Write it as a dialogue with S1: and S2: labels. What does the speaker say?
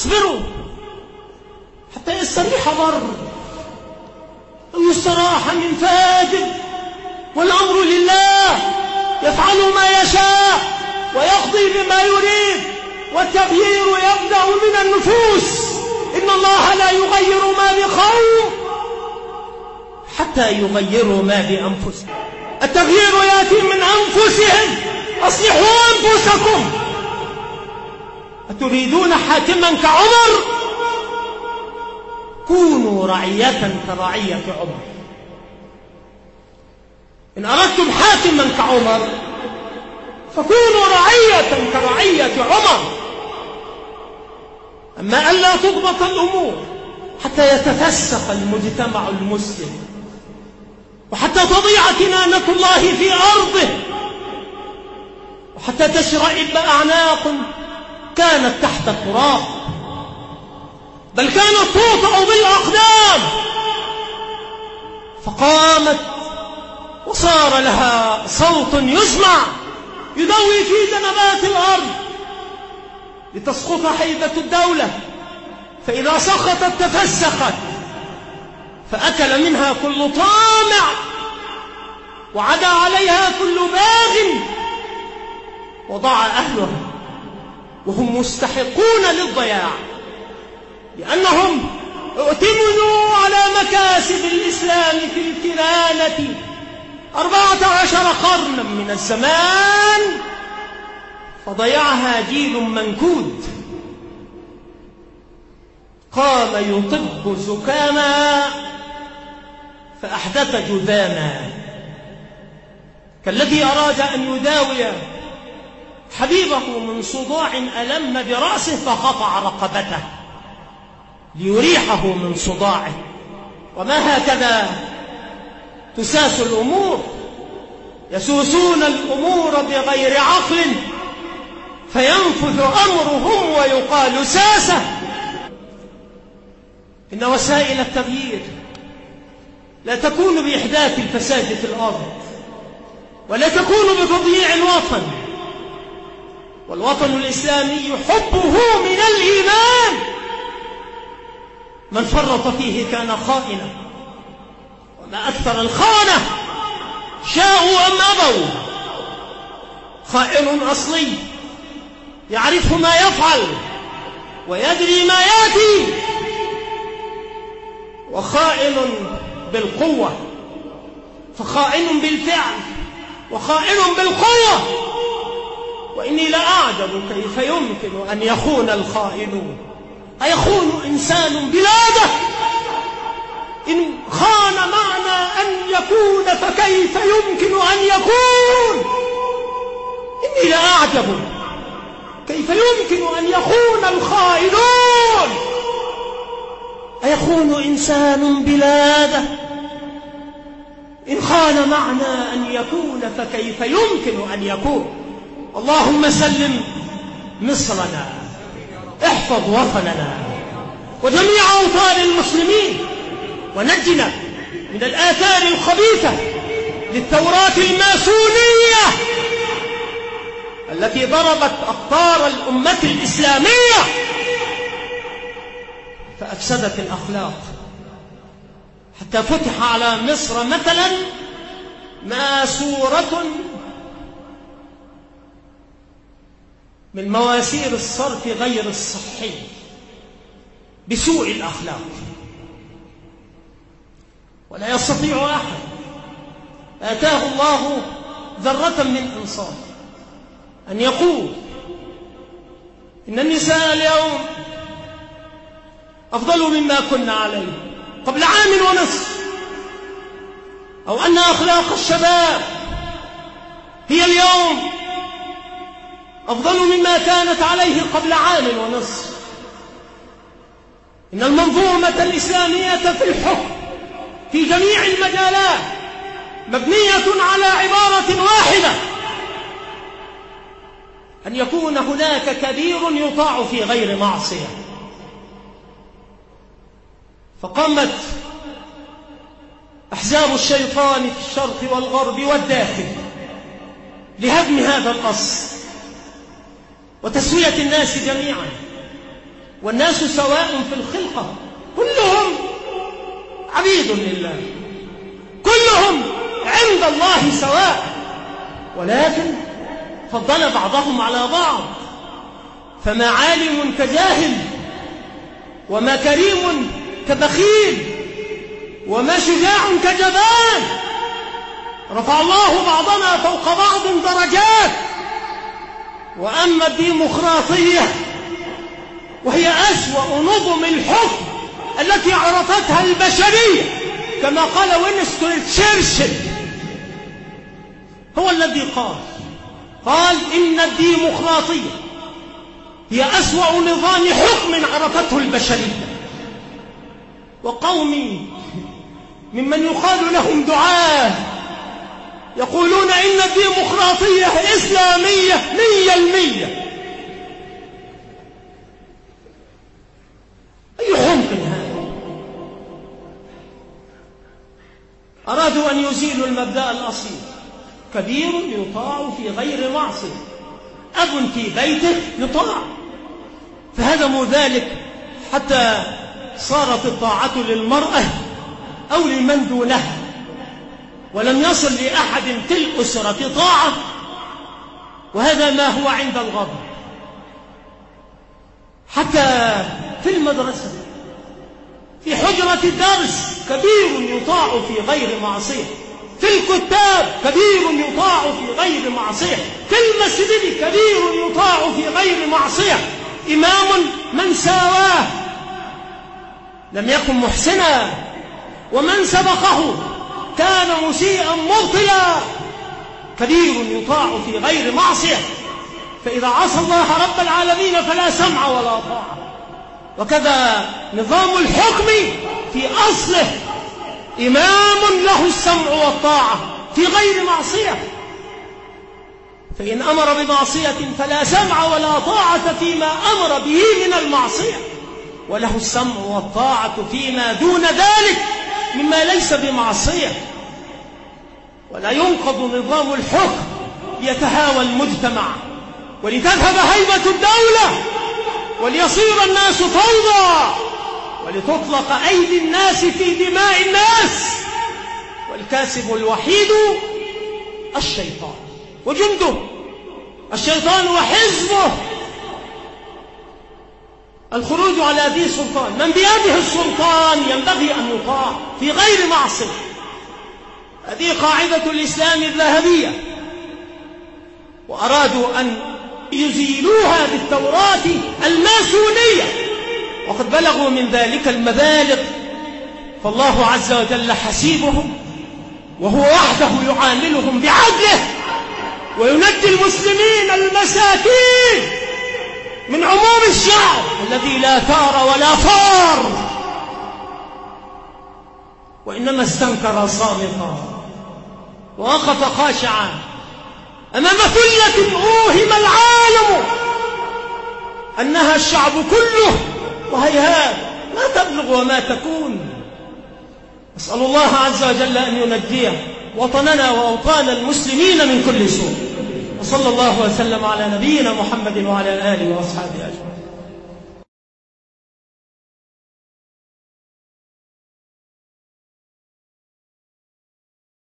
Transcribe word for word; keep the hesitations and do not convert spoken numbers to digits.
S1: اصبروا حتى يستريح بر أو يستراح من فاجر، والأمر لله يفعل ما يشاء ويقضي بما يريد، والتغيير يبدأ من النفوس. إن الله لا يغير ما بقوم حتى يغيروا ما بأنفسهم. التغيير يأتي من أنفسهم. أصلحوا أنفسكم. أتريدون حاكما كعمر؟ كونوا رعية كرعية عمر. إن أردتم حاكما كعمر فكونوا رعية كرعية عمر. أما ألا تضبط الأمور حتى يتفسق المجتمع المسلم، وحتى تضيع كنانة الله في أرضه، وحتى تشرئب أعناق كانت تحت التراب، بل كانت توطأ بالأقدام، فقامت وصار لها صوت يسمع يدوي في جنبات الأرض لتسقط هيبة الدولة، فإذا سقطت تفسخت، فأكل منها كل طامع وعدا عليها كل باغ، وضاع أهلها وهم مستحقون للضياع، لأنهم اؤتمنوا على مكاسب الإسلام في الكنانة أربعة عشر قرنا من الزمان، فضيعها جيل منكود قام يطب زكاما فأحدث جذاما، كالذي أراد أن يداوي حبيبه من صداع ألم برأسه فقطع رقبته ليريحه من صداعه. وما هكذا تساس الأمور، يسوسون الأمور بغير عقل فينفذ أمرهم ويقال ساسة. إن وسائل التغيير لا تكون بإحداث الفساد في الأرض، ولا تكون بتضييع الوطن، والوطن الإسلامي حبه من الإيمان، من فرط فيه كان خائنا، وما أكثر الخونة شاءوا أم أبوا. خائن أصلي يعرف ما يفعل ويدري ما يأتي، وخائن بالقوة، فخائن بالفعل وخائن بالقوة. وإني لأعجب كيف يمكن أن يخون الخائنون. أيخون إنسان بلاده؟ إن خان معنى أن يكون فكيف يمكن أن يكون؟ إني لأعجب كيف يمكن أن يخون الخائنون. أيخون إنسان بلاده؟ إن خان معنى أن يكون فكيف يمكن أن يكون. اللهم سلم مصرنا، احفظ وطننا وجميع أوطان المسلمين، ونجنا من الآثار الخبيثة للثورات الماسونية التي ضربت أقطار الأمة الإسلامية فأفسدت الأخلاق، حتى فتح على مصر مثلا ماسورة من مواسير الصرف غير الصحي بسوء الأخلاق. ولا يستطيع أحد آتاه الله ذرة من إنصاف أن يقول إن النساء اليوم أفضل مما كنا عليه قبل عام ونصف، أو أن أخلاق الشباب هي اليوم أفضل مما كانت عليه قبل عام ونصف. إن المنظومة الإسلامية في الحكم في جميع المجالات مبنية على عبارة واحدة: أن يكون هناك كبير يطاع في غير معصية. فقامت أحزاب الشيطان في الشرق والغرب والداخل لهدم هذا الأصل وتسوية الناس جميعا والناس سواء في الخلقة، كلهم عبيد لله، كلهم عند الله سواء، ولكن فضل بعضهم على بعض، فما عالم كجاهل، وما كريم كبخيل، وما شجاع كجبان. رفع الله بعضنا فوق بعض درجات. وأما الديمقراطية وهي أسوأ نظم الحكم التي عرفتها البشرية، كما قال وينستون تشرشل، هو الذي قال قال إن الديمقراطية هي أسوأ نظام حكم عرفته البشرية. وقومي ممن يقال لهم دعاة يقولون إن الديمقراطية إسلامية مية المية. أي حمق هذا؟ أرادوا أن يزيلوا المبدأ الأصيل: كبير يطاع في غير معصية، أب في بيته يطاع، فهدموا ذلك حتى صارت الطاعة للمرأة أو لمن دونها، ولم يصل لأحد في الأسرة طاعة، وهذا ما هو عند الغضب. حتى في المدرسة، في حجرة الدرس، كبير يطاع في غير معصية، في الكتاب كبير يطاع في غير معصية، في المسجد كبير يطاع في غير معصية. إمام من ساواه لم يكن محسنا، ومن سبقه كان مسيئا مبطلا. كبير يطاع في غير معصية، فإذا عصى الله رب العالمين فلا سمع ولا طاعة. وكذا نظام الحكم في أصله إمام له السمع والطاعة في غير معصية، فإن أمر بمعصية فلا سمع ولا طاعة فيما أمر به من المعصية، وله السمع والطاعة فيما دون ذلك مما ليس بمعصية. ولا ينقض نظام الحكم ليتهاوى المجتمع ولتذهب هيبة الدولة وليصير الناس فوضى ولتطلق أيدي الناس في دماء الناس، والكاسب الوحيد الشيطان وجنده، الشيطان وحزبه. الخروج على ذي سلطان، من بيده السلطان ينبغي أن يطاع في غير معصية. هذه قاعدة الإسلام الذهبية، وأرادوا أن يزيلوها بالتوراة الماسونية، وقد بلغوا من ذلك المبالغ، فالله عز وجل حسيبهم، وهو وحده يعاملهم بعدله، وينجي المسلمين المساكين من عموم الشعب الذي لا ثار ولا فار، وإنما استنكر صامتا ووقف خاشعا أمام ثلة أوهم العالم أنها الشعب كله، وهيهات ما تبلغ وما تكون. أسأل الله عز وجل أن ينجي وطننا وأوطان المسلمين من كل سوء، وصلى الله وسلم على نبينا محمد وعلى آله وأصحابه أجمعين.